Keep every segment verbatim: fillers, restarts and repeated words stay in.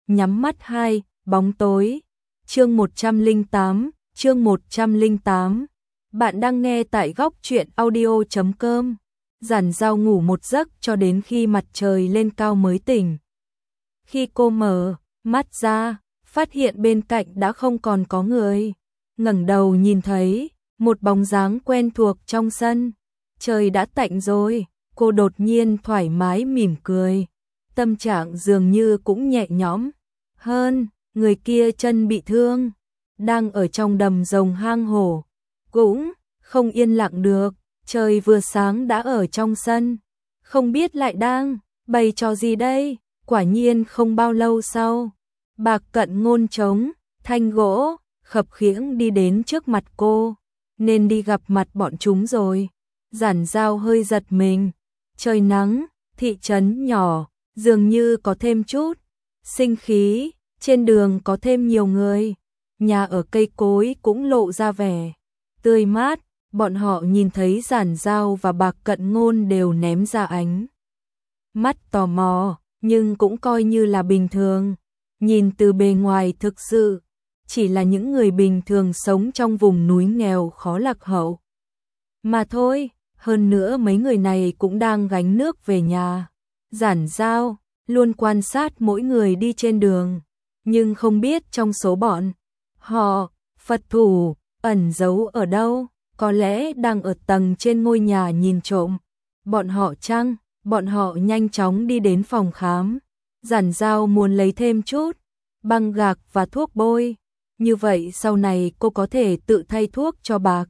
nhắm mắt hai, bóng tối. Chương một trăm lẻ tám, chương một trăm lẻ tám. Bạn đang nghe tại góc truyện audio chấm com. Giản Dao ngủ một giấc cho đến khi mặt trời lên cao mới tỉnh. Khi cô mở mắt ra, phát hiện bên cạnh đã không còn có người. Ngẩng đầu nhìn thấy một bóng dáng quen thuộc trong sân. Trời đã tạnh rồi, cô đột nhiên thoải mái mỉm cười. Tâm trạng dường như cũng nhẹ nhõm hơn. Người kia chân bị thương, đang ở trong đầm rồng hang hổ, cũng không yên lặng được. Trời vừa sáng đã ở trong sân, không biết lại đang bày trò gì đây. Quả nhiên không bao lâu sau, Bạc Cận Ngôn chống thanh gỗ khập khiễng đi đến trước mặt cô. Nên đi gặp mặt bọn chúng rồi. Giản Dao hơi giật mình. Trời nắng, thị trấn nhỏ, dường như có thêm chút sinh khí. Trên đường có thêm nhiều người, nhà ở cây cối cũng lộ ra vẻ tươi mát. Bọn họ nhìn thấy Giản Dao và Bạc Cận Ngôn đều ném ra ánh mắt tò mò, nhưng cũng coi như là bình thường. Nhìn từ bề ngoài thực sự chỉ là những người bình thường sống trong vùng núi nghèo khó lạc hậu mà thôi. Hơn nữa mấy người này cũng đang gánh nước về nhà. Giản Dao luôn quan sát mỗi người đi trên đường, nhưng không biết trong số bọn họ, Phật thủ ẩn giấu ở đâu. Có lẽ đang ở tầng trên ngôi nhà nhìn trộm bọn họ chăng? Bọn họ nhanh chóng đi đến phòng khám. Giản Dao muốn lấy thêm chút băng gạc và thuốc bôi, như vậy sau này cô có thể tự thay thuốc cho Bạc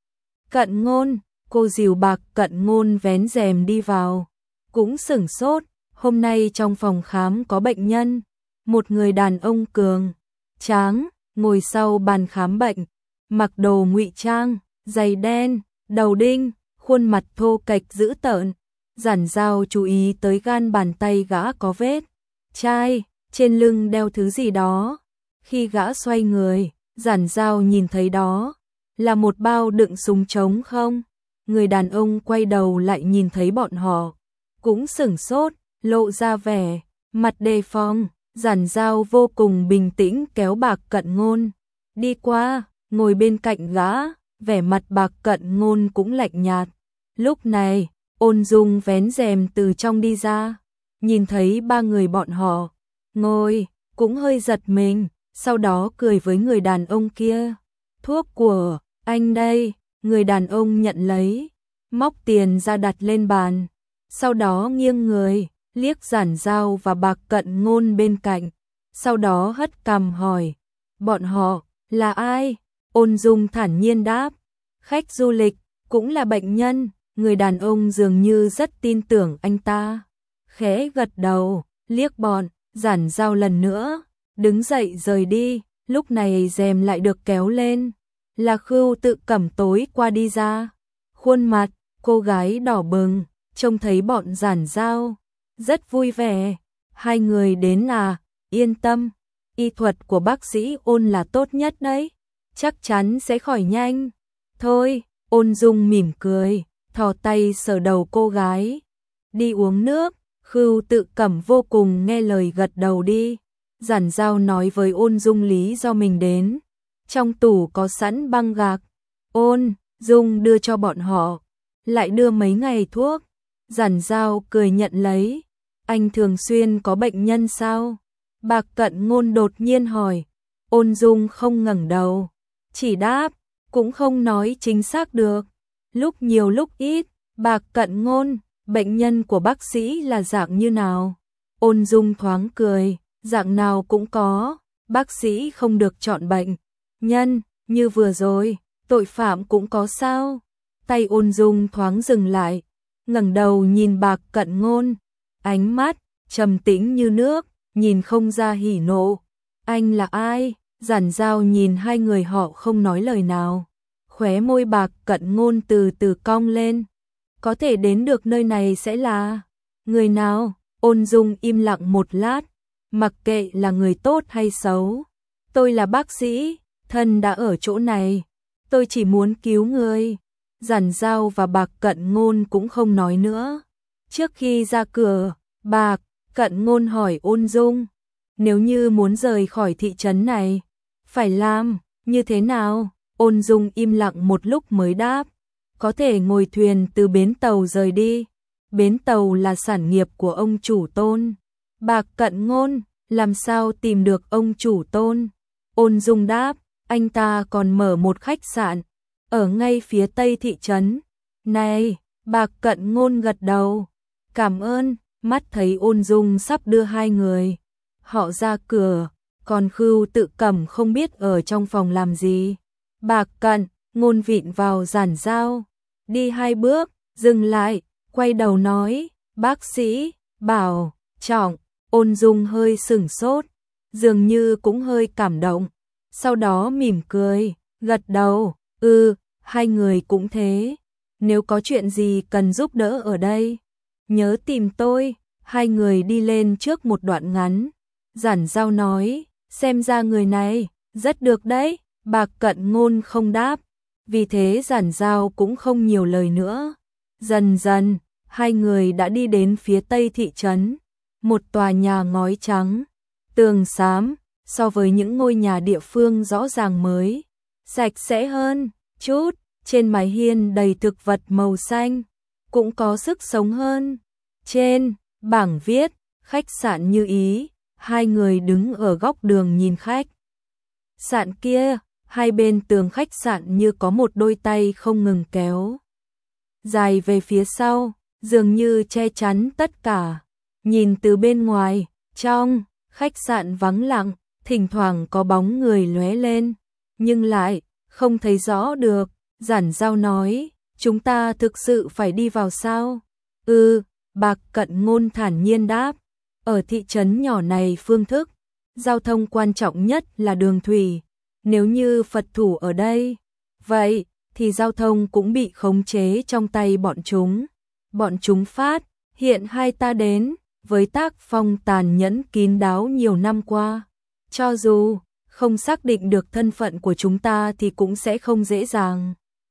Cận Ngôn. Cô dìu Bạc Cận Ngôn vén rèm đi vào, cũng sửng sốt. Hôm nay trong phòng khám có bệnh nhân, một người đàn ông cường tráng ngồi sau bàn khám bệnh, mặc đồ ngụy trang, giày đen, đầu đinh, khuôn mặt thô kệch dữ tợn. Giản Dao chú ý tới gan bàn tay gã có vết chai, trên lưng đeo thứ gì đó. Khi gã xoay người, Giản Dao nhìn thấy đó là một bao đựng súng trống không. Người đàn ông quay đầu lại nhìn thấy bọn họ, cũng sửng sốt, lộ ra vẻ mặt đề phòng. Giản Dao vô cùng bình tĩnh kéo Bạc Cận Ngôn đi qua, ngồi bên cạnh gã. Vẻ mặt Bạc Cận Ngôn cũng lạnh nhạt. Lúc này, Ôn Dung vén rèm từ trong đi ra, nhìn thấy ba người bọn họ ngồi, cũng hơi giật mình, sau đó cười với người đàn ông kia. Thuốc của anh đây. Người đàn ông nhận lấy, móc tiền ra đặt lên bàn, sau đó nghiêng người, liếc Giản Dao và Bạc Cận Ngôn bên cạnh, sau đó hất cằm hỏi, bọn họ là ai? Ôn Dung thản nhiên đáp, khách du lịch, cũng là bệnh nhân. Người đàn ông dường như rất tin tưởng anh ta, khẽ gật đầu, liếc bọn Giản Dao lần nữa, đứng dậy rời đi. Lúc này rèm lại được kéo lên, là Khưu Tự Cẩm tối qua đi ra. Khuôn mặt cô gái đỏ bừng, trông thấy bọn Giản Dao rất vui vẻ. Hai người đến à? Yên tâm, y thuật của bác sĩ Ôn là tốt nhất đấy, chắc chắn sẽ khỏi nhanh thôi. Ôn Dung mỉm cười, thò tay sờ đầu cô gái. Đi uống nước. Khưu Tự Cẩm vô cùng nghe lời gật đầu đi. Giản Dao nói với Ôn Dung lý do mình đến. Trong tủ có sẵn băng gạc. Ôn Dung đưa cho bọn họ, lại đưa mấy ngày thuốc. Giản Dao cười nhận lấy. Anh thường xuyên có bệnh nhân sao? Bạc Cận Ngôn đột nhiên hỏi. Ôn Dung không ngẩng đầu, chỉ đáp, cũng không nói chính xác được, lúc nhiều lúc ít. Bạc Cận Ngôn, bệnh nhân của bác sĩ là dạng như nào? Ôn Dung thoáng cười, dạng nào cũng có, bác sĩ không được chọn bệnh nhân, như vừa rồi, tội phạm cũng có sao? Tay Ôn Dung thoáng dừng lại, ngẩng đầu nhìn Bạc Cận Ngôn, ánh mắt trầm tĩnh như nước, nhìn không ra hỉ nộ. Anh là ai? Giản Dao nhìn hai người họ không nói lời nào, khóe môi Bạc Cận Ngôn từ từ cong lên. Có thể đến được nơi này sẽ là người nào? Ôn Dung im lặng một lát, mặc kệ là người tốt hay xấu, tôi là bác sĩ, thân đã ở chỗ này, tôi chỉ muốn cứu người. Giản Dao và Bạc Cận Ngôn cũng không nói nữa. Trước khi ra cửa, Bạc Cận Ngôn hỏi Ôn Dung, nếu như muốn rời khỏi thị trấn này, phải làm như thế nào? Ôn Dung im lặng một lúc mới đáp, có thể ngồi thuyền từ bến tàu rời đi. Bến tàu là sản nghiệp của ông chủ Tôn. Bạc Cận Ngôn, làm sao tìm được ông chủ Tôn? Ôn Dung đáp, anh ta còn mở một khách sạn ở ngay phía tây thị trấn. Này, Bạc Cận Ngôn gật đầu, cảm ơn. Mắt thấy Ôn Dung sắp đưa hai người họ ra cửa, còn Khưu Tự Cẩm không biết ở trong phòng làm gì. Bạc Cận Ngôn vịn vào giản dao, đi hai bước, dừng lại, quay đầu nói, bác sĩ, bảo trọng. Ôn Dung hơi sửng sốt, dường như cũng hơi cảm động, sau đó mỉm cười, gật đầu, ừ, hai người cũng thế, nếu có chuyện gì cần giúp đỡ ở đây, nhớ tìm tôi. Hai người đi lên trước một đoạn ngắn, giản dao nói, xem ra người này rất được đấy. Bạc Cận Ngôn không đáp, vì thế giản dao cũng không nhiều lời nữa. Dần dần, hai người đã đi đến phía tây thị trấn, một tòa nhà ngói trắng, tường xám, so với những ngôi nhà địa phương rõ ràng mới, sạch sẽ hơn chút, trên mái hiên đầy thực vật màu xanh, cũng có sức sống hơn. Trên bảng viết, khách sạn Như Ý, hai người đứng ở góc đường nhìn khách sạn kia, hai bên tường khách sạn như có một đôi tay không ngừng kéo dài về phía sau, dường như che chắn tất cả. Nhìn từ bên ngoài, trong khách sạn vắng lặng, thỉnh thoảng có bóng người lóe lên, nhưng lại không thấy rõ được. Giản dao nói, chúng ta thực sự phải đi vào sao? Ừ, Bạc Cận Ngôn thản nhiên đáp, ở thị trấn nhỏ này phương thức giao thông quan trọng nhất là đường thủy, nếu như Phật thủ ở đây, vậy thì giao thông cũng bị khống chế trong tay bọn chúng. Bọn chúng phát hiện hai ta đến với tác phong tàn nhẫn kín đáo nhiều năm qua, cho dù không xác định được thân phận của chúng ta thì cũng sẽ không dễ dàng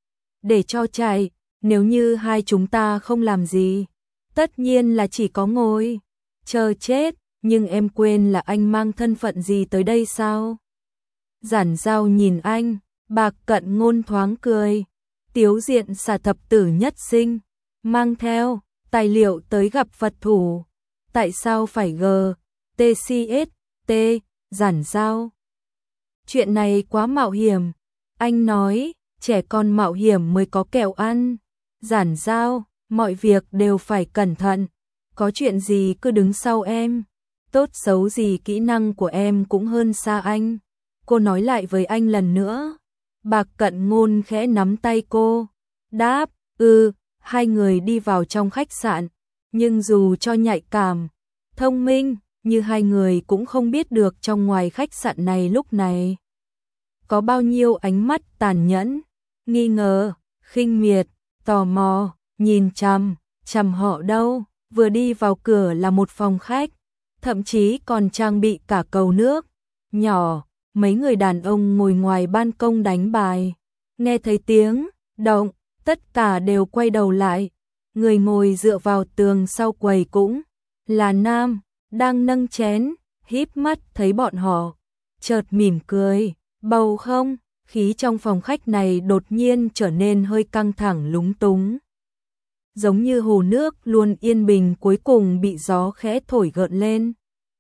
để cho chạy. Nếu như hai chúng ta không làm gì, tất nhiên là chỉ có ngồi chờ chết. Nhưng em quên là anh mang thân phận gì tới đây sao? Giản dao nhìn anh, Bạc Cận Ngôn thoáng cười, tiếu diện xà thập tử nhất sinh, mang theo tài liệu tới gặp Phật thủ. Tại sao phải G T C S T? Giản dao, chuyện này quá mạo hiểm. Anh nói, trẻ con mạo hiểm mới có kẹo ăn. Giản dao, mọi việc đều phải cẩn thận, có chuyện gì cứ đứng sau em, tốt xấu gì kỹ năng của em cũng hơn xa anh. Cô nói lại với anh lần nữa. Bạc Cận Ngôn khẽ nắm tay cô, đáp, ừ. Hai người đi vào trong khách sạn, nhưng dù cho nhạy cảm, thông minh như hai người cũng không biết được trong ngoài khách sạn này lúc này có bao nhiêu ánh mắt tàn nhẫn, nghi ngờ, khinh miệt, tò mò, nhìn chằm chằm họ đâu. Vừa đi vào cửa là một phòng khách, thậm chí còn trang bị cả cầu nước nhỏ. Mấy người đàn ông ngồi ngoài ban công đánh bài, nghe thấy tiếng động, tất cả đều quay đầu lại. Người ngồi dựa vào tường sau quầy cũng là nam, đang nâng chén, híp mắt thấy bọn họ, chợt mỉm cười. Bầu không khí trong phòng khách này đột nhiên trở nên hơi căng thẳng lúng túng, giống như hồ nước luôn yên bình cuối cùng bị gió khẽ thổi gợn lên.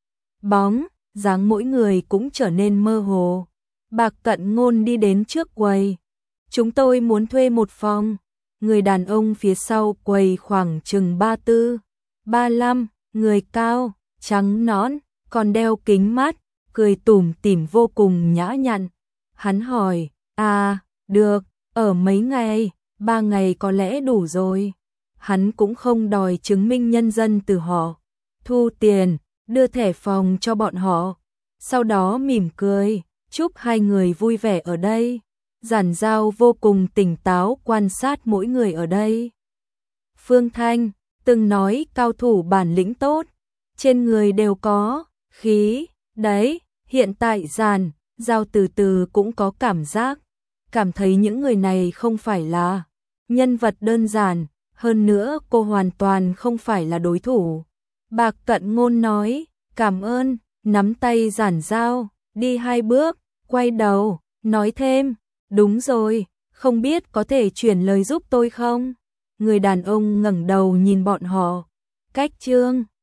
Bóng dáng mỗi người cũng trở nên mơ hồ. Bạc Cận Ngôn đi đến trước quầy, chúng tôi muốn thuê một phòng. Người đàn ông phía sau quầy khoảng chừng ba tư, ba lăm, người cao, trắng nõn, còn đeo kính mắt, cười tủm tỉm vô cùng nhã nhặn. Hắn hỏi, à, được, ở mấy ngày, ba ngày có lẽ đủ rồi. Hắn cũng không đòi chứng minh nhân dân từ họ, thu tiền, đưa thẻ phòng cho bọn họ, sau đó mỉm cười, chúc hai người vui vẻ ở đây. Giản dao vô cùng tỉnh táo quan sát mỗi người ở đây. Phương Thanh từng nói cao thủ bản lĩnh tốt, trên người đều có khí, đấy, hiện tại Giản dao từ từ cũng có cảm giác, cảm thấy những người này không phải là nhân vật đơn giản, hơn nữa cô hoàn toàn không phải là đối thủ. Bạc Cận Ngôn nói, cảm ơn, nắm tay Giản Giao, đi hai bước, quay đầu, nói thêm, đúng rồi, không biết có thể chuyển lời giúp tôi không? Người đàn ông ngẩng đầu nhìn bọn họ, cách chương